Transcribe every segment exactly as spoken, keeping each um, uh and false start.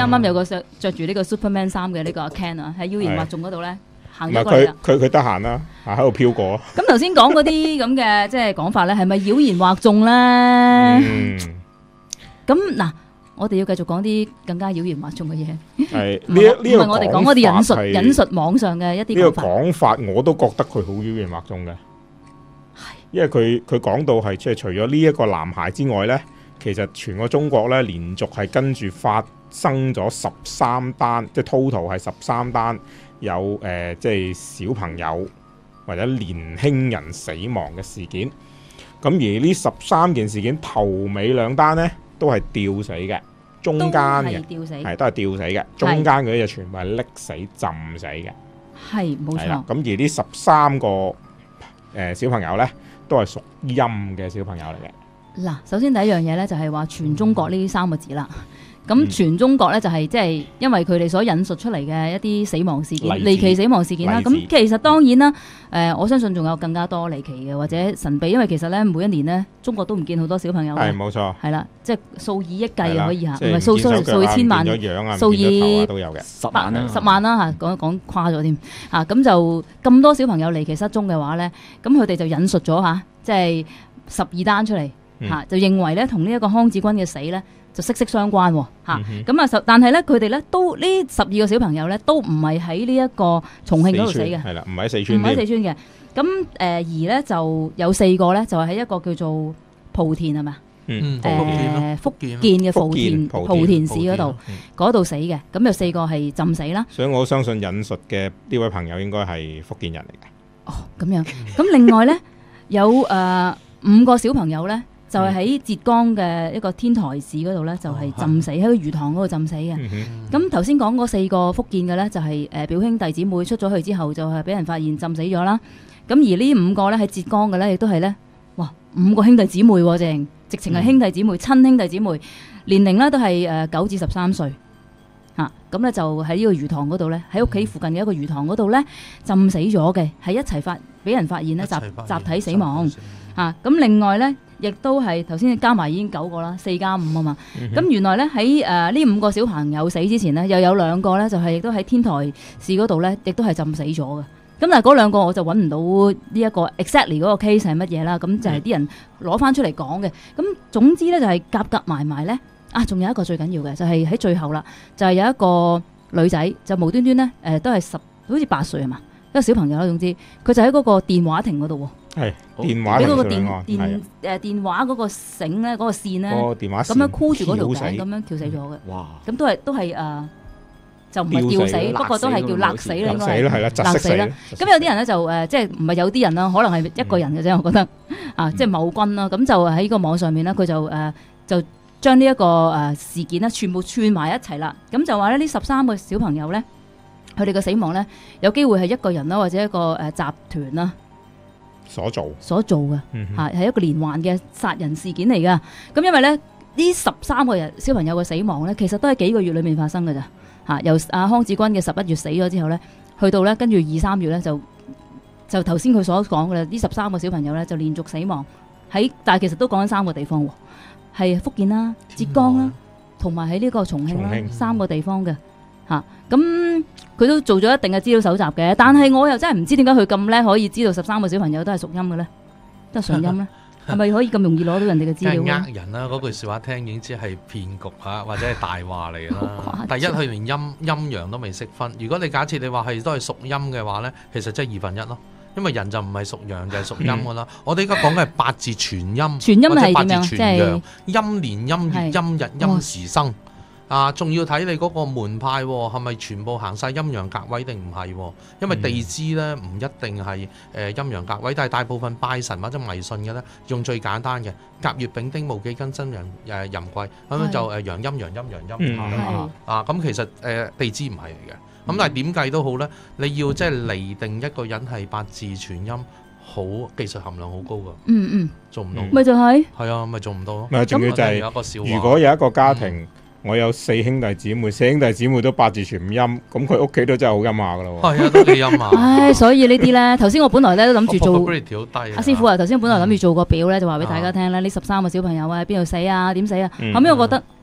啱啱有個着着住呢個 Superman 衫嘅呢個阿 Ken 啊，喺妖言惑眾嗰度咧行唔係咗過嚟啦。 佢佢佢得閒啦，啊喺度飄過。 咁頭先講嗰啲咁嘅即係講法咧，係咪妖言惑眾咧？ 嗯， 咁嗱，我哋要繼續講啲更加妖言惑眾嘅嘢。 係唔呢一呢個係我哋講嗰啲引述講法係引述網上嘅一啲呢個講法。 講法我都覺得佢好妖言惑眾嘅，因為佢佢講到係即係除咗呢一個男孩之外呢，其實全個中國呢連續係跟住發生咗十三單，即係 total 係十三單有誒、呃、即係小朋友或者年輕人死亡嘅事件。咁而呢十三件事件頭尾兩單呢都係吊死嘅，中間嘅吊死係都係吊死嘅，中間嗰啲就全部係溺死浸死嘅。 係冇錯。 係啦，咁而呢十三個誒、呃、小朋友呢，都係屬陰嘅小朋友嚟嘅。 嗱，首先第一樣嘢咧就係話全中國呢三個字啦。咁全中國咧就係即係因為佢哋所引述出嚟嘅一啲死亡事件、離奇死亡事件啦。咁其實當然啦，誒、呃、我相信仲有更加多離奇嘅或者神秘，因為其實咧每一年咧中國都唔見好多小朋友嘅。 係冇錯。 係啦，即係數以億計可以嚇，唔係係數數數以千萬、數以都有嘅， 十萬啊十萬啦嚇，講講誇咗添嚇。咁就咁多小朋友離奇失蹤嘅話咧，咁佢哋就引述咗嚇，即係十二單出嚟嚇，就認為咧同呢一個康子君嘅死咧，就息息相關喎嚇，咁啊，但係咧，佢哋咧都呢十二個小朋友咧，都唔係喺呢一個重慶嗰度死嘅， 係啦，唔喺四川， 唔喺四川嘅。咁誒、呃、而咧就有四個咧，就係喺一個叫做莆田係咪？ 嗯， 誒福建嘅莆田莆田市嗰度嗰度死嘅，咁有四個係浸死啦。 所以我相信引述嘅呢位朋友應該係福建人嚟嘅。 哦，咁樣。咁另外咧有誒、呃、五個小朋友咧。就係喺浙江嘅一個天台市嗰度咧，就係浸死喺個魚塘嗰度浸死嘅。咁頭先講嗰四個福建嘅咧，就係誒表兄弟姊妹出咗去之後，就係俾人發現浸死咗啦。咁而呢五個咧喺浙江嘅咧，亦都係咧，哇五個兄弟姊妹喎，正直情係兄弟姊妹、親兄弟姊妹，年齡咧都係誒九至十三歲嚇。咁咧就喺呢個魚塘嗰度咧，喺屋企附近嘅一個魚塘嗰度咧浸死咗嘅，係一齊發俾人發現咧集集體死亡嚇。咁另外咧。亦都係頭先加埋已經九個啦，四加五啊嘛。咁、嗯、原來咧喺誒呢五個小朋友死之前呢，又有兩個咧就係亦都喺天台市嗰度咧，亦都係浸死咗嘅。咁但係嗰兩個我就揾唔到呢一個 exactly 嗰個 case 係乜嘢啦。咁就係啲人攞翻出嚟講嘅。咁總之咧就係夾夾埋埋咧啊，仲有一個最緊要嘅就係、是、喺最後啦，就係、是、有一個女仔就無端端咧誒、呃、都係十好似八歲係嘛，一個小朋友啦。總之佢就喺嗰個電話亭嗰度喎。 係電話俾嗰個電電誒電話嗰個繩咧，嗰個線咧，咁樣箍住嗰條頸，咁樣跳死咗嘅。哇！咁都係都係誒，就唔係吊死，不過都係叫勒死啦，應該係勒死啦。咁有啲人咧就誒，即係唔係有啲人啦，可能係一個人嘅啫。我覺得啊，即係某君啦，咁就喺個網上面咧，佢就誒就將呢一個誒事件咧，全部串埋一齊啦。咁就話咧，呢十三個小朋友咧，佢哋嘅死亡咧，有機會係一個人啦，或者一個誒集團啦。 所做所做嘅嚇係一個連環嘅殺人事件嚟噶。咁因為咧呢十三個人小朋友嘅死亡咧，其實都係幾個月裏面發生嘅咋嚇。由阿康子君嘅十一月死咗之後咧，去到咧跟住二三月咧就就頭先佢所講嘅啦。呢十三個小朋友咧就連續死亡喺，但係其實都講緊三個地方喎，係福建啦、浙江啦，同埋喺呢個重慶啦，三個地方嘅嚇。咁佢都做咗一定嘅資料搜集嘅，但係我又真係唔知點解佢咁叻，可以知道十三個小朋友都係屬陰嘅咧，都係純陰咧，係咪可以咁容易攞到人哋嘅資料？ 呃人啦，嗰句説話聽已經知係騙局嚇，或者係大話嚟啦。第一，佢連陰陰陽都未識分。如果你假設你話係都係屬陰嘅話咧，其實即係二分一咯，因為人就唔係屬陽就係屬陰噶啦。我哋而家講嘅係八字全陰， 全陰係點樣？ 即係陰年陰月陰日陰時生。啊，仲要睇你嗰個門派係咪全部行晒陰陽格位定唔係？因為地支咧唔一定係誒陰陽格位，但係大部分拜神或者迷信嘅咧，用最簡單嘅甲乙丙丁戊己庚辛壬誒壬癸咁樣就誒陽陰陽陰陽陰啊啊！咁其實誒、呃、地支唔係嚟嘅，咁但係點計都好咧，你要即係釐定一個人係八字全陰，好技術含量好高噶。嗯嗯，做唔到。咪、嗯、就係、是。係啊，咪做唔到咯。咪仲要就係、是、 如果有一個家庭。嗯我有四兄弟姊妹，四兄弟姊妹都八字全陰，咁佢屋企都真係好陰下噶咯喎。 係啊，都幾陰啊。 唉，所以呢啲咧，頭先我本來咧都諗住做。 阿、 啊、師傅啊，頭先本來諗住做個表咧，就話俾大家聽咧，呢十三個小朋友啊喺邊度死啊，點死啊？嗯、後尾我覺得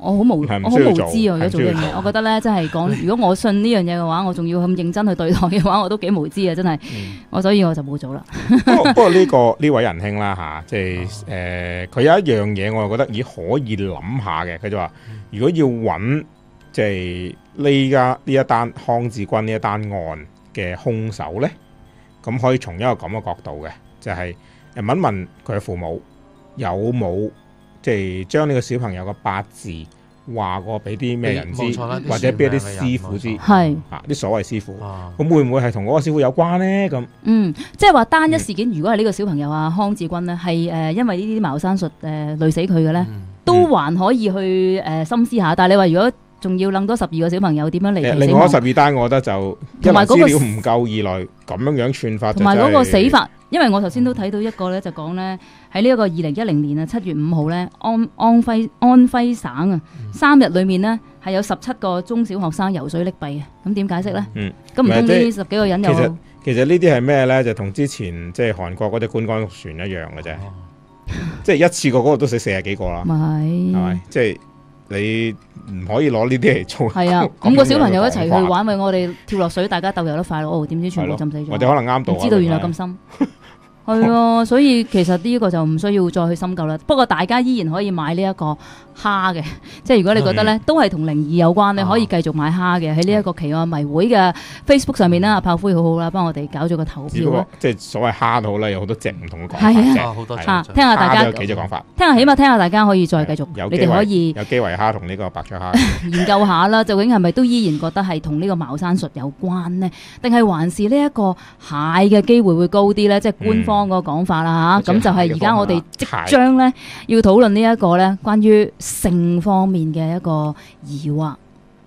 我好無係唔我好需要做無知啊！如果做呢樣嘢， 係唔需要做我覺得咧，真係講，如果我信呢樣嘢嘅話，我仲要咁認真去對待嘅話，我都幾無知啊！真係， 嗯我所以我就冇做啦。 不過不過呢個呢位仁兄啦嚇，即係誒佢有一樣嘢，我係覺得咦可以諗下嘅。佢就話，如果要揾即係呢家呢一單康志軍呢一單案嘅兇手呢，咁可以從一個咁嘅角度嘅，就係誒問一問佢嘅父母有冇即係將呢個小朋友嘅八字話過俾啲咩人知， 冇錯啦啲或者俾啲算命嘅人師傅知冇錯係， 啊啲所謂師傅， 啊咁會唔會係同嗰個師傅有關呢？咁嗯，即係話單一事件，如果係呢個小朋友啊康志軍呢，係誒、呃、因為呢啲茅山術誒、呃、累死佢嘅咧， 嗯都還可以去誒、呃、深思下。但係你話如果仲要楞多十二個小朋友點樣離奇死另外亡嗰十二單，我覺得就一來同埋嗰個資料唔夠，二來咁樣樣串法就同埋嗰個真係死法，因為我頭先都睇到一個咧，就講咧喺呢一個二零一零年啊七月五號咧，安安徽安徽省啊三日裏面呢，係有十七個中小學生游水溺斃嘅，咁點解釋咧？ 嗯， 咁唔通唔係即係呢十幾個人其實又其實呢啲係咩呢？就同之前即係韓國嗰隻觀光船一樣嘅啫， 哦即係一次過嗰個都死四十幾個啦， 咪係咪？即係你唔可以攞呢啲嚟做。 係啊？ 咁五個小朋友一齊去樣嘅講法， 玩，咪我哋跳落水，大家鬥游得快咯。哦，點知全部浸死咗， 或者可能啱到啊。 唔知道原來咁深。係啊，所以其實呢一個就唔需要再去深究啦。不過大家依然可以買呢一個蝦嘅，即係如果你覺得咧都係同靈異有關，你可以繼續買蝦嘅喺呢一個奇案迷會嘅 Facebook 上面啦。阿炮灰好好啦，幫我哋搞咗個投只不過票啦。 即係所謂蝦都好啦，有好多隻唔同嘅講法係啊啫。 啊好多係嚇， 隻聽下大家蝦都有幾隻講法。 聽下，起碼聽下大家可以再繼續，你有機會哋可以有機會蝦同呢個白灼蝦。 研究下啦，究竟係咪都依然覺得係同呢個茅山術有關呢？定係還是呢一個蟹嘅機會會高啲呢？即係官方嗰個講法啦嚇。咁、 嗯就係而家我哋即將呢要討論呢一個呢關於性方面嘅一個疑惑。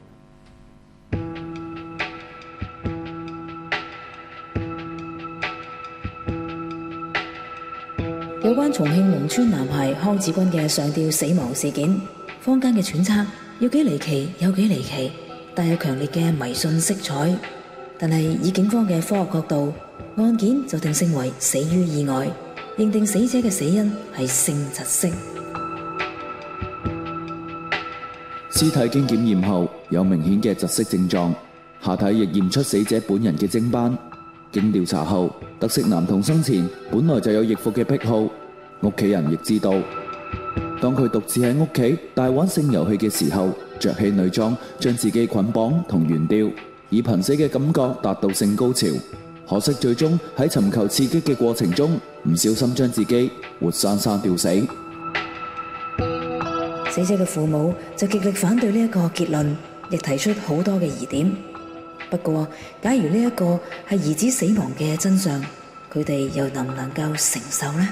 有關重慶農村男孩康志軍嘅上吊死亡事件，坊間嘅揣測有幾離奇，有幾離奇，帶有強烈嘅迷信色彩。但係以警方嘅科學角度，案件就定性為死於意外，認定死者嘅死因係性窒息。 屍體經檢驗後有明顯嘅窒息症狀，下體亦驗出死者本人嘅精斑。經調查後，得悉男童生前本來就有易服嘅癖好，屋企人亦知道。當佢獨自喺屋企大玩性遊戲嘅時候，着起女裝，將自己捆綁同懸吊，以瀕死嘅感覺達到性高潮。可惜最終喺尋求刺激嘅過程中，唔小心將自己活生生吊死。 死者嘅父母就極力反對呢一個結論，亦提出好多嘅疑點。不過，假如呢一個係兒子死亡嘅真相，佢哋又能唔能夠承受呢？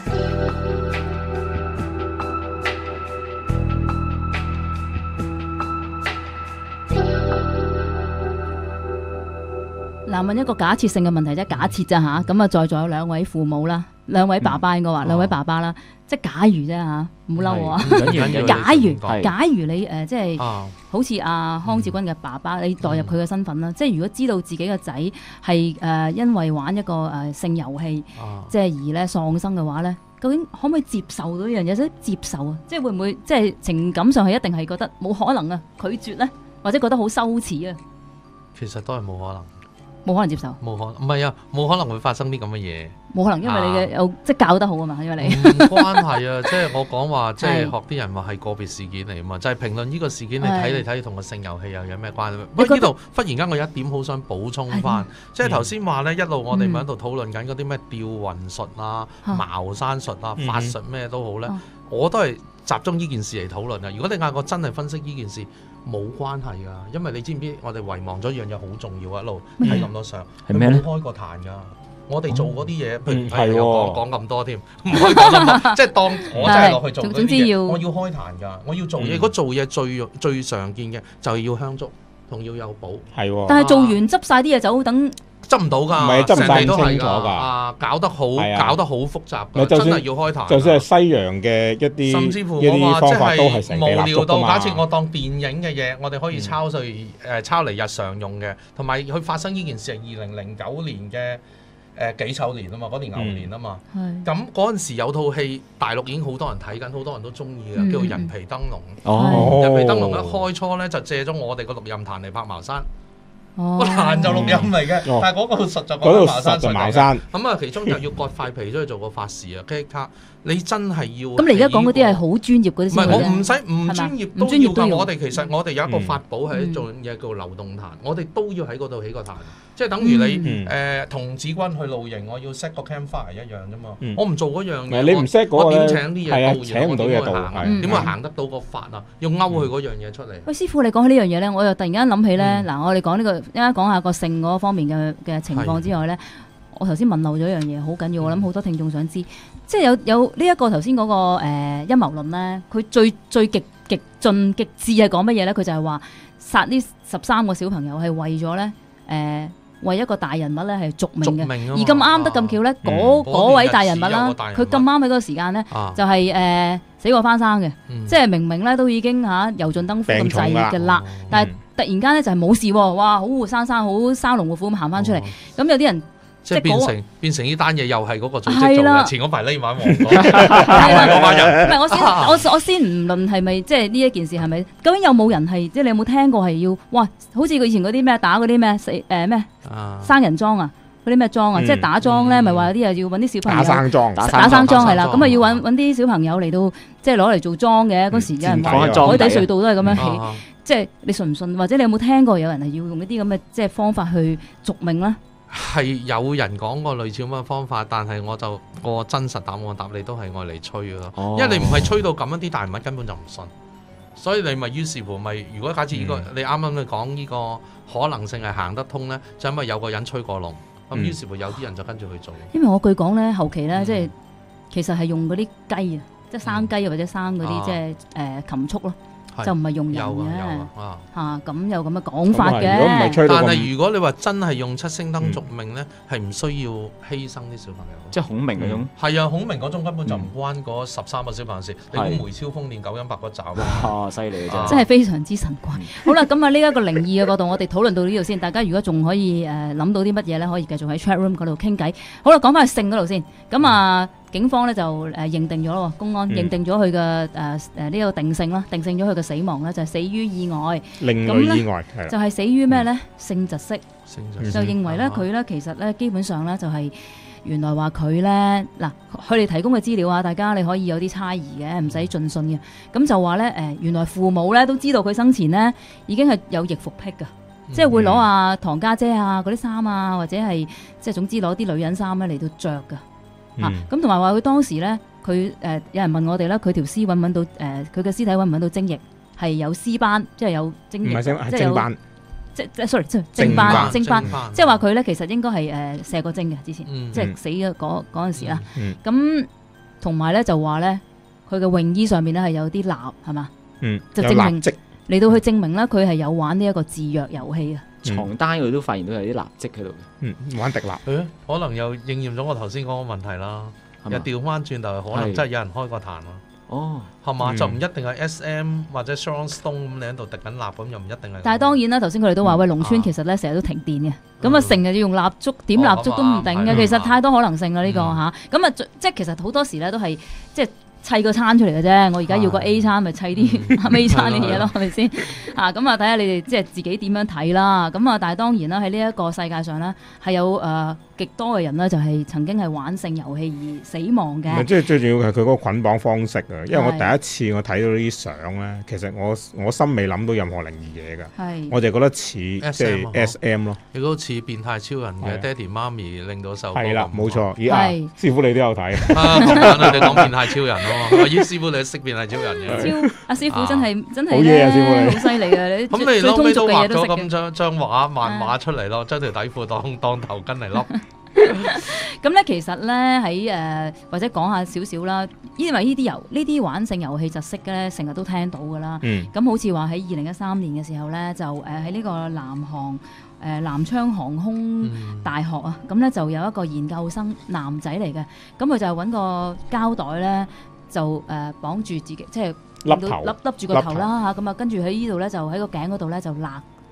嗱，問一個假設性嘅問題啫，假設咋吓？咁啊，在座有兩位父母啦，兩位爸爸應該話，兩位爸爸啦，即係假如啫吓，唔好嬲我啊！ 唔緊要唔緊要假如係假如你誒即係。 啊好似阿康志軍嘅爸爸，你代入佢嘅身份啦，即係如果知道自己嘅仔係誒因為玩一個誒性遊戲， 啊即係而咧喪生嘅話咧，究竟可唔可以接受到呢樣嘢？即係接受啊，即係會唔會即係情感上係一定係覺得冇可能啊，拒絕咧，或者覺得好羞恥啊， 其實都係冇可能， 冇可能接受， 冇可能，唔係啊，冇可能會發生啲咁嘅嘢。 冇可能，因為你嘅有即係教得好啊嘛，因為你唔關係啊，即係我講話，即係係學啲人話係個別事件嚟啊嘛，就係評論呢個事件，你係睇嚟睇去同個性遊戲又有咩關係？不過呢度忽然間我有一點好想補充翻，即係頭先話咧，一路我哋咪喺度討論緊嗰啲咩吊魂術啊、 嗯茅山術啊、 嗯法術咩都好咧嗯， 我都係集中呢件事嚟討論啊。如果你嗌我真係分析呢件事，冇關係㗎，因為你知唔知我哋遺忘咗一樣嘢好重要啊，一路睇咁多相， 係咩咧佢冇開過壇㗎。我哋做嗰啲嘢，譬如嗯係喎係講講咁多添，唔可以講咁多，即係當我真係落去做嗰啲嘢， 總之要我要開壇㗎，我要做嘢。 嗯如果做嘢最最常見嘅就係要香燭同要有寶， 係喎。 但係做完執晒啲嘢走，等執唔到㗎， 唔係執唔晒成地都係咁清楚㗎啊，搞得好， 係啊搞得好複雜㗎， 咪就算真係要開壇㗎。 就算係西洋嘅一啲甚至乎一啲我話即方法都係成係地蠟無聊到， 燭㗎嘛假設我當電影嘅嘢，我哋可以抄去誒抄嚟日常用嘅，同埋佢發生呢件事係二零零九年嘅誒己丑年啊嘛，嗰年牛年啊嘛。 係咁嗰陣時有套戲，大陸已經好多人睇緊，好多人都中意嘅，叫做《人皮燈籠》。 哦人皮燈籠一開初咧就借咗我哋個錄音壇嚟拍茅山。 哦個壇就錄音嚟嘅， 哦但係嗰個實就嗰度講茅山實就術嚟嘅。 茅山， 咁啊，其中就要割塊皮出去做個法事啊，即刻你真係要。 咁你而家講嗰啲係好專業嗰啲唔先嘅啫係我唔使唔專業唔都要㗎。 專業都要我哋其實我哋有一個法寶係嗯做嘢叫流動壇，我哋都要喺嗰度起個壇，即係等於你嗯誒童子軍去露營，我要 set 個 campfire 一樣啫嘛嗯。 我唔做嗰樣嘢， 唔係你唔 set 嗰個我點咧請啲係啊嘢到？ 請唔到嘢到我點去行啊係點會行得到個法啊？要勾佢嗰樣嘢出嚟。 喂，師傅，你講起呢樣嘢咧，我又突然間諗起咧， 嗯嗱、我哋講呢、個，一陣講下個性嗰方面嘅嘅情況之外咧，我頭先問漏咗一樣嘢，好緊要，我諗好多聽眾想知，即係有有呢一個頭先嗰個誒陰謀論咧，佢最最極極盡極致係講乜嘢咧？佢就係話殺呢十三個小朋友係為咗咧誒為一個大人物咧係續命嘅， 命而咁啱得咁巧咧，嗰嗰位大人物啦，佢咁啱喺嗰個時間咧。 啊， 就係、誒、死過翻生嘅， 嗯即係明明咧都已經嚇油盡燈枯咁滯嘅啦，但係突然間咧就係冇事喎，哇！好活生生，好生龍活虎咁行翻出嚟，咁有啲人即係變即係嗰成變成呢單嘢又係嗰個組織係啦做嘅，前嗰排匿埋黃咗， 係啦嗰班人。 唔係我先我我先唔論係咪即係呢一件事係咪？究竟有冇人係即係你有冇聽過係要哇？好似佢以前嗰啲咩打嗰啲咩死誒咩啊生人莊啊？嗰啲咩莊啊？ 嗯即係打莊咧， 嗯咪話有啲又要揾啲小朋打友生裝， 打打生莊係啦， 打生莊咁啊要揾揾啲小朋友嚟到即係攞嚟做莊嘅。嗰時有人話嗯裝海底隧道都係咁樣起。 啊即係你信唔信？或者你有冇聽過有人係要用一啲咁嘅即係方法去續命咧？ 係有人講過類似咁嘅方法，但係我就個真實答案答你都係愛嚟吹嘅咯， 哦因為你唔係吹到咁樣，啲大人物根本就唔信，所以你咪於是乎咪，如果假設呢、個、 嗯你啱啱你講呢個可能性係行得通咧，就因為有個人吹過龍，咁、 嗯於是乎有啲人就跟住去做。 因為我據講咧，後期咧、 嗯即係其實係用嗰啲雞啊，即係生雞啊或者生嗰啲、 啊即係誒禽畜咯， 係就唔係用人有啊嘅有啊啊！ 嚇，咁有咁嘅講法咁啊如果唔係嘅。 但吹到咁係如果你話真係用七星燈續命咧，係唔、需要犧牲啲小朋友。 即係孔明嗰種。 係啊，孔明嗰種根本就唔關嗰十三個小朋友事。你估梅超風練九陰白骨爪咩？ 哇！犀利啊嘅真係非常之神怪。好啦，咁啊呢一個靈異嘅角度，我哋討論到呢度先。大家如果仲可以誒諗、到啲乜嘢咧，可以繼續喺 chat room 嗰度傾偈。好啦，講翻去性嗰度先。咁啊，警方咧就誒、呃、認定咗咯，公安嗯認定咗佢嘅誒誒呢個定性啦，定性咗佢嘅死亡咧就係、死於意外， 另咁呢類意外係啦， 就係、死於咩咧？性窒息。 星嗯就認為咧，佢咧其實咧基本上咧就係原來話佢咧嗱，佢哋提供嘅資料啊，大家你可以有啲猜疑嘅，唔使盡信嘅。咁就話咧誒，原來父母咧都知道佢生前咧已經係有易服癖㗎，即係會攞啊堂家姐啊嗰啲衫啊，或者係即係總之攞啲女人衫咧嚟到着㗎嚇。 嗯咁同埋話佢當時咧，佢誒、呃、有人問我哋咧，佢條屍揾唔揾到誒佢嘅屍體揾唔揾到精液係有屍斑，即係有精液， 唔係精係即係有精班， 即即 sorry 即係精斑精斑。 斑即係話佢咧，其實應該係誒射過精嘅之前， 嗯即係死嘅嗰嗰陣時啦。 嗯咁同埋咧就話咧，佢嘅泳衣上面咧係有啲蠟係嘛， 嗯， 就證明有蠟跡， 嚟到去證明咧佢係有玩呢一個自虐遊戲啊。 床單嗰度都發現到有啲蠟跡喺度嘅， 嗯，玩迪蠟， 誒可能又應驗咗我頭先講個問題啦。 係嘛？ 又調翻轉頭，可能係真係有人開過壇咯， 哦， 係嘛？ 嗯就唔一定係 S M 或者 Sharon Stone 咁，你喺度滴緊蠟咁，又唔一定係。 但係當然啦，頭先佢哋都話喂，農村其實咧成日都停電嘅，咁啊成日要用蠟燭點蠟燭都唔定嘅， 哦咁啊其實太多可能性啦呢個嗯嚇。咁啊即係其實好多時咧都係即係。砌個餐出嚟嘅啫，我而家要個 A 餐咪砌啲 A 餐嘅嘢咯，係咪先？啊，咁啊睇下你哋即係自己點樣睇啦。咁啊，但係當然啦，喺呢一個世界上咧，係有誒、呃、極多嘅人咧，就係曾經係玩性遊戲而死亡唔係嘅。 即係最重要係佢嗰個捆綁方式啊！因為我係第一次我睇到呢啲相咧，其實我我心未諗到任何靈異嘢㗎， 係我就覺得似即 S M 係啊 S M 咯， 亦都似變態超人係啊嘅爹哋媽咪令到受係啦，冇錯。咦啊係， 師傅你都有睇， 啊，咁簡單，你講變態超人咯。咦，師傅你識變態超人嘅？ 超阿師傅真係真係好嘢咧， 啊師傅你好犀利嘅，你咁最最你撈尾通俗嘅都畫咗嘢都識嘅。 咁張張畫漫畫出嚟咯，將條底褲當當頭巾嚟笠。 咁咧其實咧喺誒或者講下少少啦，因為呢啲遊呢啲玩性遊戲窒息嘅咧，成日都聽到㗎啦。 嗯咁好似話喺二零一三年嘅時候咧，就誒喺呢個南航誒、呃南昌航空嗯大學啊，咁咧就有一個研究生男仔嚟嘅，咁佢就係揾個膠袋咧，就誒、呃、綁住自己，即係笠頭笠笠住個頭啦嚇，咁啊跟住喺呢度咧就喺個頸嗰度咧就勒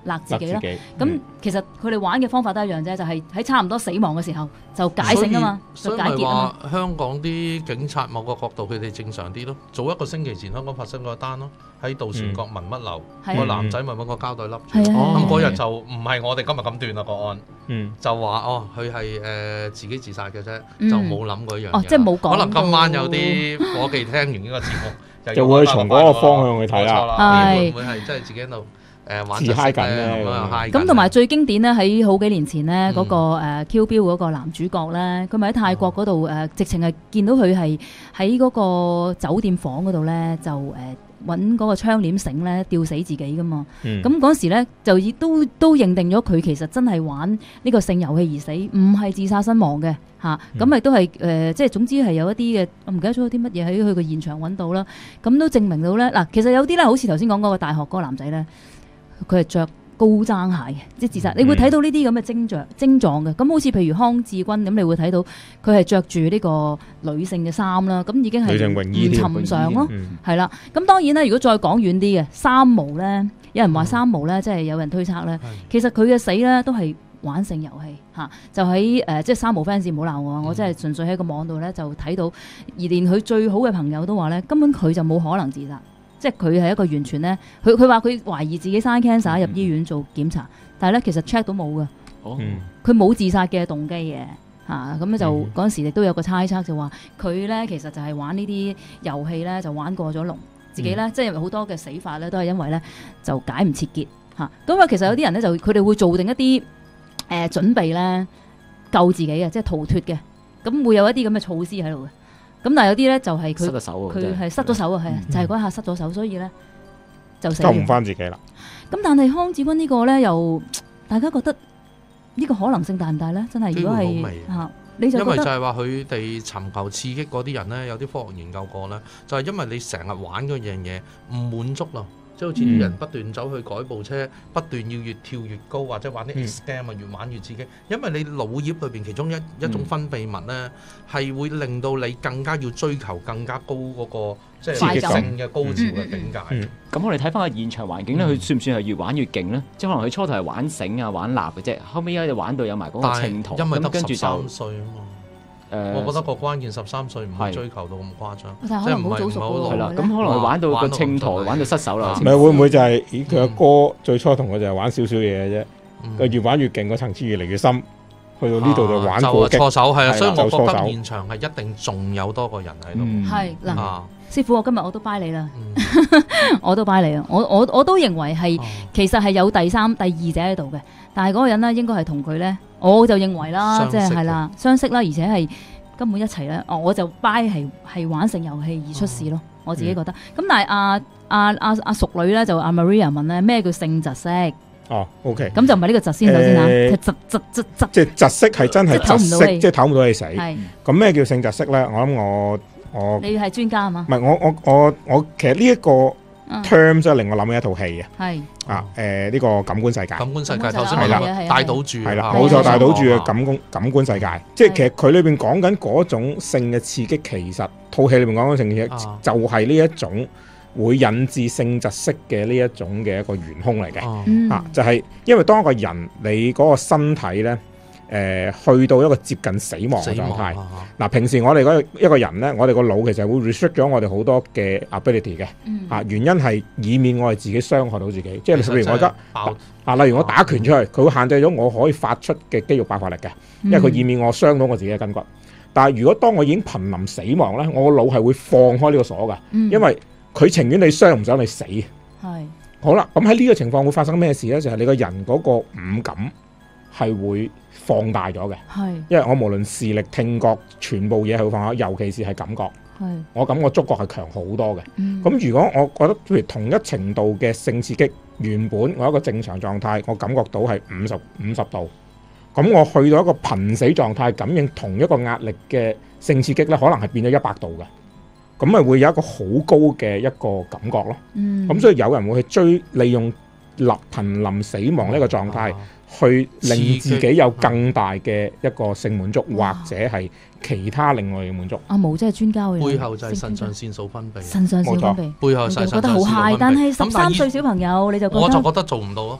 勒自己啦。 己咁、嗯、其實佢哋玩嘅方法都一樣啫，就係、是、喺差唔多死亡嘅時候就解繩啊嘛，就解結啊嘛。 所以香港啲警察某個角度佢哋正常啲咯。早一個星期前香港發生過一單咯，喺渡船角文乜樓個、嗯、男仔咪揾個膠袋笠住，咁嗰日就唔係我哋今日咁斷啦個案，嗯、就話哦佢係誒自己自殺嘅啫，嗯、就冇諗過一樣嘢。 哦，即係冇講。 可能今晚有啲夥計聽完呢個節目， 就會從嗰個方向去睇啦。 係會唔會係真係自己喺度？誒玩自嗨緊咧， 咁同埋最經典咧，喺好幾年前咧，嗰、嗯、個誒 Kill Bill 嗰個男主角咧，佢咪喺泰國嗰度誒，直情係見到佢係喺嗰個酒店房嗰度咧，就誒揾嗰個窗簾繩咧吊死自己噶嘛。咁嗰、嗯、時咧就亦都都認定咗佢其實真係玩呢個性遊戲而死，唔係自殺身亡嘅嚇。咁亦都係誒，即係總之係有一啲嘅，我唔記得咗有啲乜嘢喺佢個現場揾到啦。咁都證明到咧，嗱，其實有啲咧，好似頭先講嗰個大學嗰個男仔咧。佢係着高踭鞋嘅，即係自殺。嗯、你會睇到呢啲咁嘅徵象、徵狀嘅。咁好似譬如康志軍咁，你會睇到佢係着住呢個女性嘅衫啦。咁已經係唔尋常咯，係啦。咁當然啦，如果再講遠啲嘅三毛咧，有人話三毛咧，即係有人推測咧，嗯、其實佢嘅死咧都係玩性遊戲嚇。就喺誒、呃，即係三毛 fans 唔好鬧我，嗯、我真係純粹喺個網度咧就睇到，而連佢最好嘅朋友都話咧，根本佢就冇可能自殺。即係佢係一個完全咧，佢佢話佢懷疑自己生 cancer 入醫院做檢查，嗯、但係咧其實 check 到冇嘅，佢冇、哦、自殺嘅動機嘅嚇，咁、啊、就嗰陣、嗯、時亦都有個猜測就話佢咧其實就係玩呢啲遊戲咧就玩過咗龍，自己咧、嗯、即係好多嘅死法咧都係因為咧就解唔切結嚇，咁啊其實有啲人咧就佢哋會做定一啲誒、呃、準備咧救自己嘅，即係逃脫嘅，咁會有一啲咁嘅措施喺度嘅。咁但係有啲咧就係佢佢係失咗手啊，係啊，就係嗰一下失咗手，所以咧就死。救唔翻自己啦。咁但係康志軍呢個咧，又大家覺得呢個可能性大唔大咧？真係如果係嚇，你就覺得因為就係話佢哋尋求刺激嗰啲人咧，有啲科學研究過咧，就係因為你成日玩嗰樣嘢唔滿足咯。即係好似啲人不斷走去改部車，嗯、不斷要越跳越高，或者玩啲 X game 啊，越玩越刺激。因為你腦葉裏邊其中一一種分泌物咧，係、嗯、會令到你更加要追求更加高嗰、那個即係性嘅高潮嘅境界。咁、嗯嗯嗯、我哋睇翻個現場環境咧，佢算唔算係越玩越勁咧？嗯、即係可能佢初頭係玩繩啊、玩蠟嘅啫，後尾而家就玩到有埋嗰個秤砣，咁跟住就三歲啊嘛。我覺得個關鍵十三歲唔係追求到咁誇張，即係唔係唔好老。 咁可能玩到個秤砣，玩到失手啦。 唔係會唔會就係咦？佢阿哥最初同佢就係玩少少嘢嘅啫，佢越玩越勁，個層次越嚟越深，去到呢度就玩過激。 就錯手係啊，所以我覺得現場係一定仲有多個人喺度。 係嗱，師傅，我今日我都拜你啦，我都拜你啊！我我我都認為係其實係有第三、第二者喺度嘅，但係嗰個人咧應該係同佢咧。我就認為啦，即係係啦，相識啦，而且係根本一齊咧。哦，我就 buy 係係玩性遊戲而出事咯，哦、我自己覺得。咁、嗯、但係阿阿阿阿淑女咧就阿 Maria 問咧咩叫性窒息？ 哦 ，OK。 咁就唔係呢個窒先，首先嚇，係窒窒窒窒。即係窒息係真係窒息，即係唞唔到氣死。係。咁咩叫性窒息咧？我諗我我你係專家啊嘛？ 唔係我我我我其實呢一個 term 即係令我諗起一套戲嘅。係。啊誒呢個感官世界， 感官世界頭先係啦，帶賭注係啦，冇錯，帶賭注嘅感官感官世界，即係其實佢裏邊講緊嗰種性嘅刺激，其實套戲裏邊講緊性嘅就係呢一種會引致性窒息嘅呢一種嘅一個元兇嚟嘅，啊就係因為當一個人你嗰個身體咧。誒、呃、去到一個接近死亡嘅狀態。嗱、啊啊，平時我哋嗰一個人咧，我哋個腦其實會 restrict 咗我哋好多嘅 ability 嘅。嗯、啊，原因係以免我哋自己傷害到自己。即係例如我而家啊，例如我打拳出去，佢、啊、會限制咗我可以發出嘅肌肉爆發力嘅，因為佢以免我傷到我自己嘅筋骨。嗯、但係如果當我已經瀕臨死亡咧，我個腦係會放開呢個鎖㗎，嗯、因為佢情願你傷唔想你死。係、嗯。好啦，咁喺呢個情況會發生咩事咧？就係、是、你個人嗰個五感係會放大咗嘅，係，因為我無論視力、聽覺，全部嘢係會放大，尤其是係感覺，係，我感覺觸覺係強好多嘅。咁、嗯、如果我覺得譬如同一程度嘅性刺激，原本我一個正常狀態，我感覺到係五十五十度，咁我去到一個瀕死狀態，感應同一個壓力嘅性刺激咧，可能係變咗一百度嘅，咁咪會有一個好高嘅一個感覺咯。嗯，咁所以有人會去追利用立瀕臨死亡呢個狀態。啊去令自己有更大嘅一個性滿足，或者係其他另外嘅滿足。阿毛真係專家嘅， 背後就係腎上腺素分泌。 腎上腺素分泌， 背後係腎上腺素分泌。 覺得好 high，但係十三歲小朋友你就覺得我就覺得做唔到咯。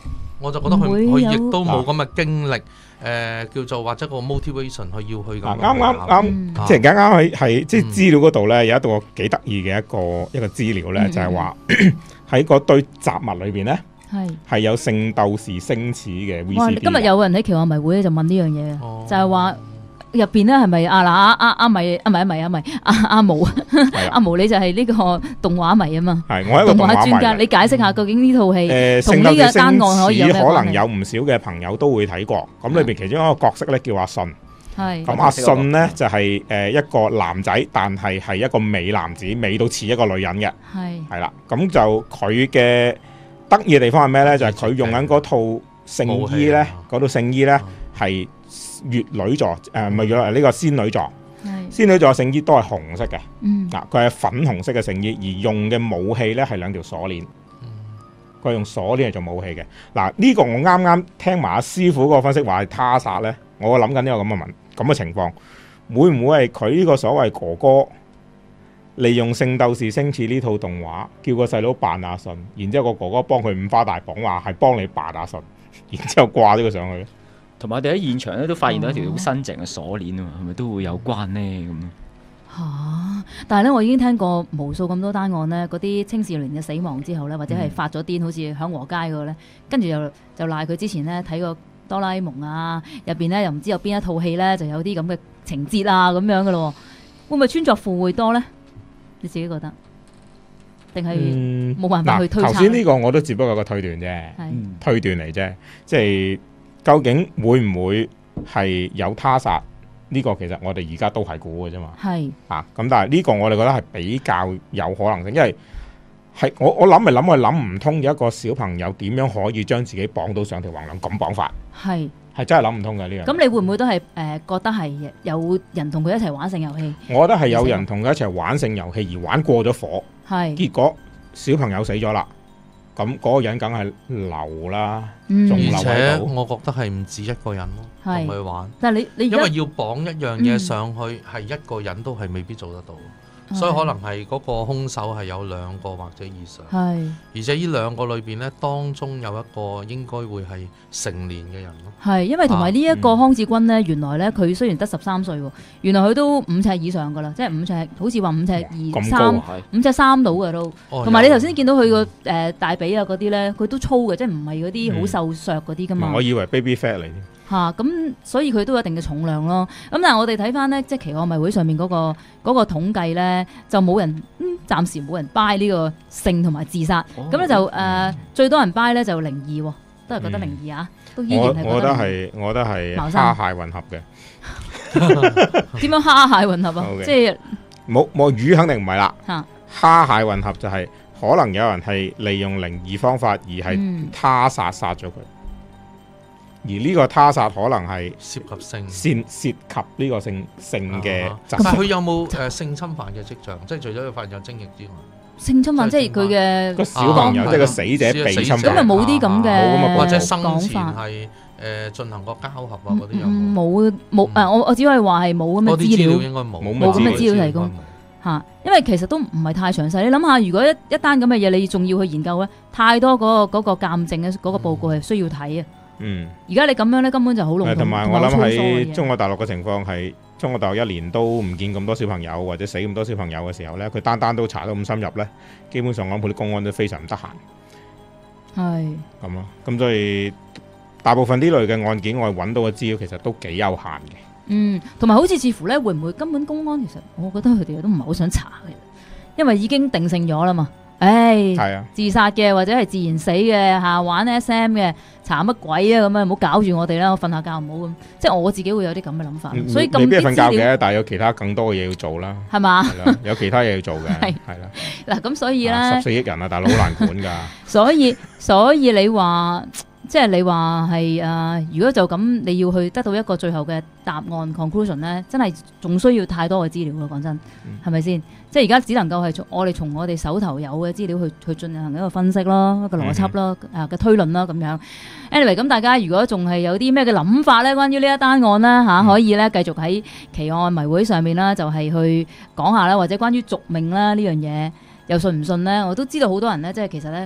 我就覺得佢唔會有佢亦都冇咁嘅經歷，誒叫做或者個 motivation 佢要去咁樣啊啱啱啱， 嗯即係啱啱喺喺即係資料嗰度咧，有一個幾得意嘅一個一個資料咧， 嗯就係話喺嗰堆雜物裏邊咧， 係。 係有聖鬥士星矢嘅 V 哇！ C D 今日有個人喺奇幻迷會咧就問呢樣嘢嘅， 哦就係話入邊咧係咪啊嗱阿阿阿米啊唔係啊唔係啊唔係阿阿毛係啦， 阿毛你就係呢個動畫迷啊嘛， 係我係一個動動畫畫專家， 迷。 你解釋下究竟呢套戲誒， 同聖鬥士呢個單案可以有咩關係星矢可能有唔少嘅朋友都會睇過，咁裏邊其中一個角色咧叫阿信。 係咁阿信咧就係誒一個男仔，但係係一個美男子，美到似一個女人嘅， 係係啦。咁就佢嘅得意嘅地方係咩咧？就係佢用緊嗰套聖衣咧，嗰套聖衣咧係乙女座誒，唔係乙呢個仙女座， 係仙女座嘅聖衣都係紅色嘅， 嗯嗱佢係粉紅色嘅聖衣，而用嘅武器咧係兩條鎖鏈。佢係用鎖鏈嚟做武器嘅。嗱呢個我啱啱聽埋阿師傅嗰個分析話係他殺咧，我諗緊呢個咁嘅問咁嘅情況，會唔會係佢呢個所謂哥哥利用《聖鬥士星矢》呢套動畫，叫個細佬扮阿信，然之後個哥哥幫佢五花大綁，話係幫你扮阿信，然之後掛咗佢上去。 同埋我哋喺現場咧都發現到一條好新淨嘅鎖鏈啊嘛，係咪都會有關呢？咁？ 嚇！但係咧，我已經聽過無數咁多單案咧，嗰啲青少年嘅死亡之後咧，或者係發咗癲，好似響和街嗰個咧，跟住又就賴佢之前咧睇過哆啦 A 夢啊，入邊咧又唔知有邊一套戲咧就有啲咁嘅情節啊咁樣嘅咯，會唔會穿鑿附會多咧？你自己覺得？定係嗯， 冇辦法去推測嗱頭先呢個我都只不過個推斷啫， 係推斷嚟啫，即係究竟會唔會係有他殺？呢個其實我哋而家都係估嘅啫嘛。 係啊，咁但係呢個我哋覺得係比較有可能性，因為係我我諗嚟諗去諗唔通，有一個小朋友點樣可以將自己綁到上條橫梁咁綁法， 係。 係真係諗唔通嘅呢樣。 咁你會唔會都係誒、呃、覺得係有人同佢一齊玩性遊戲？ 我覺得係有人同佢一齊玩性遊戲而玩過咗火， 係結果小朋友死咗啦，咁嗰個人梗係流啦。 嗯仲而且留喺度我覺得係唔止一個人咯， 係同佢玩。 但係你你而家因為要綁一樣嘢上去，係、一個人都係未必做得到，所以可能係嗰個兇手係有兩個或者以上。 係而且呢兩個裏邊呢，當中有一個應該會係成年嘅人咯。 係，因為同埋呢一個康志軍咧，原來咧佢雖然得十三歲喎，原來佢都五尺以上噶啦，即係五尺，好似話五尺二咁三高， 五尺三到嘅都。 哦同埋你有頭先見到佢個誒大髀啊嗰啲咧，佢都粗嘅，即係唔係嗰啲好瘦削嗰啲噶嘛我以為 baby fat 嚟添。 嚇，咁、所以佢都有一定嘅重量咯。咁但係我哋睇翻咧，即係奇案迷會上面嗰、個嗰、個統計咧，就冇人嗯暫時冇人 buy 呢個性同埋自殺。咁咧、就誒、呃最多人 buy 咧就靈異喎，都係覺得靈異啊，都依然係我我覺得靈異係，我覺得係茅山蝦蟹混合嘅。 點樣蝦蟹混合啊？ OK 即係冇冇魚肯定唔係啦， 嚇蝦蟹混合就係可能有人係利用靈異方法而係嗯他殺殺咗佢，而呢個他殺可能係涉及性。 涉涉及呢個性性嘅啊疾但係佢有冇誒性侵犯嘅跡象？即係除咗佢發現有精液之外， 性侵犯，即係佢嘅個小朋友， 啊即係個死者被侵死者咁又犯。 冇啲咁冇咁嘅嘅或者生前講法。 係誒進行過交合啊嗯嗰啲有嗯冇？ 冇冇誒，我我只可以話係冇咁嘅嗰啲資料資料應該冇， 冇冇咁嘅資料提供應該冇嚇，因為其實都唔係太詳細。你諗下，如果一一單咁嘅嘢，你仲要去研究咧，太多嗰、個嗰、個鑑證嘅嗰個報告係需要睇啊。 嗯， 而家你咁樣咧，根本就好籠統， 同埋我諗好粗疏嘅喺嘢中國大陸嘅情況係，中國大陸一年都唔見咁多小朋友或者死咁多小朋友嘅時候呢，佢單單都查得咁深入呢，基本上我諗佢啲公安都非常唔得閒係咁咯。咁所以大部分呢類嘅案件，我哋揾到嘅資料其實都幾有限嘅。 嗯，同埋好似似乎咧，會唔會根本公安其實我覺得佢哋都唔係好想查嘅，因為已經定性咗啦嘛。唉， 係啊， 自殺嘅或者係自然死嘅嚇，玩 S M 嘅查乜鬼啊咁啊，唔好搞住我哋啦，我瞓下覺唔好咁。即係我自己會有啲咁嘅諗法， 嗯所以咁未必係瞓覺啲資料嘅，但係有其他更多嘅嘢要做啦， 係嘛？ 係啦，有其他嘢要做嘅， 係係啦， 嗱咁所以咧。 啊十四億人啊，大佬好難管㗎。 所以所以你話即係你話係誒，如果就咁你要去得到一個最後嘅答案 conclusion 咧，真係仲需要太多嘅資料咯。講真，係咪先？即係而家只能夠係從我哋從我哋手頭有嘅資料去去進行一個分析咯，一個邏輯咯，誒嘅推論啦咁樣。anyway，咁大家如果仲係有啲咩嘅諗法咧，關於呢一單案啦嚇，可以咧繼續喺奇案迷會上面啦，就係去講下啦，或者關於續命啦呢樣嘢，又信唔信咧？我都知道好多人咧，即係其實咧。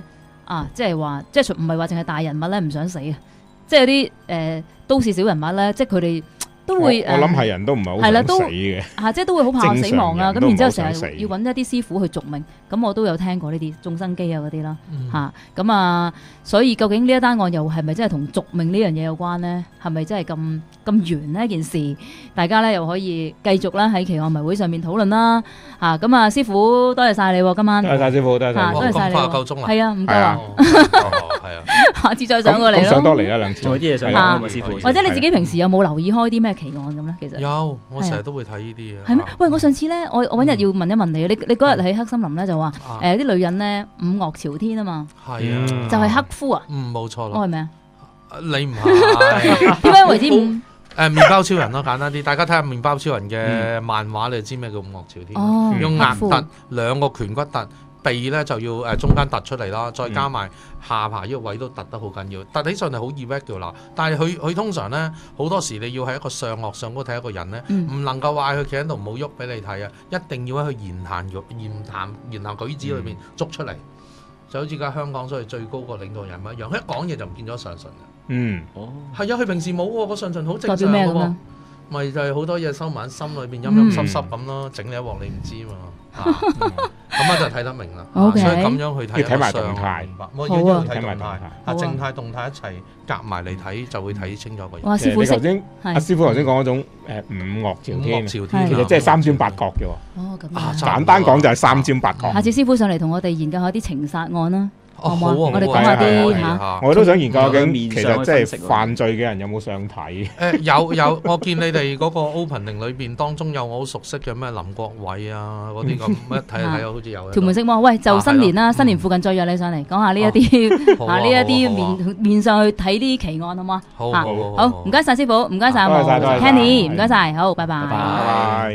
啊，即係話即係唔係話淨係大人物咧唔想死啊，即係有啲誒都市小人物咧，即係佢哋。都會我諗係人都唔係好想死嘅， 嚇，即係都會好怕死亡啊！咁然之後成日要揾一啲師傅去續命，咁我都有聽過呢啲眾生機啊嗰啲啦嚇，咁啊，所以究竟呢一單案又係咪真係同續命呢樣嘢有關呢？係咪真係咁咁圓呢件事？大家咧又可以繼續啦喺奇案迷會上面討論啦嚇，咁啊師傅多謝曬你喎，今晚多謝曬師傅，多謝曬， 多謝曬你， 夠鐘啦， 係啊，唔夠啊， 係啊， 下次再上過嚟咯， 上多嚟啦兩次， 仲有啲嘢想講啊嘛，師傅， 或者你自己平時有冇留意開啲咩奇案咁咧？其實有，我成日都會睇呢啲嘅。 係咩？喂，我上次咧，我我揾日要問一問你，你你嗰日喺黑森林咧就話誒啲女人咧五岳朝天啊嘛， 係啊， 就係黑夫啊， 嗯，冇錯咯，我係咪啊？ 你唔係點解為之五？ 誒麵包超人咯，簡單啲，大家睇下麵包超人嘅漫畫，你就知咩叫五岳朝天。 哦， 用額突兩個拳骨突，鼻咧就要誒中間突出嚟啦，再加埋下巴呢個位都突得好緊要，突起上嚟好 irregular。但係佢佢通常咧好多時你要喺一個上顎上高睇一個人咧，唔能夠話佢企喺度唔好喐俾你睇啊，一定要喺佢言談語言談言談舉止裏邊捉出嚟。就好似而家香港所謂最高個領導人物一樣，佢一講嘢就唔見咗上唇嘅。 嗯， 哦，係啊，佢平時冇喎，個上唇好正常嘅喎， 咪就係好多嘢收埋喺心裏邊，陰陰濕濕咁咯，整你一鑊你唔知嘛。咁啊就睇得明啦。 所以咁樣去睇， 睇埋動態， 我要要睇動態，啊靜態動態一齊夾埋嚟睇，就會睇清楚個人。 哇！師傅頭先阿師傅頭先講嗰種誒五岳朝天，其實即係三尖八角嘅喎。 哦，咁簡單講就係三尖八角。 下次師傅上嚟同我哋研究下啲情殺案啦。 好啊， 我哋講下啲嚇， 我都想研究究竟其實即係犯罪嘅人有冇相睇？ 誒有有，我見你哋嗰個 opening 裏邊當中有我好熟悉嘅咩林國偉啊嗰啲咁，一睇睇下好似有。 屯門色魔，喂，就新年啦，新年附近再約你上嚟講下呢一啲啊呢一啲面面上去睇啲奇案好嗎？ 好好好，唔該曬師傅，唔該曬我 Kenny，唔該曬，好，拜拜。 拜拜。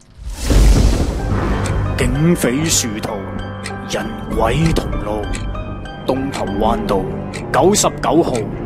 警匪殊途，人鬼同路。東頭灣道九十九號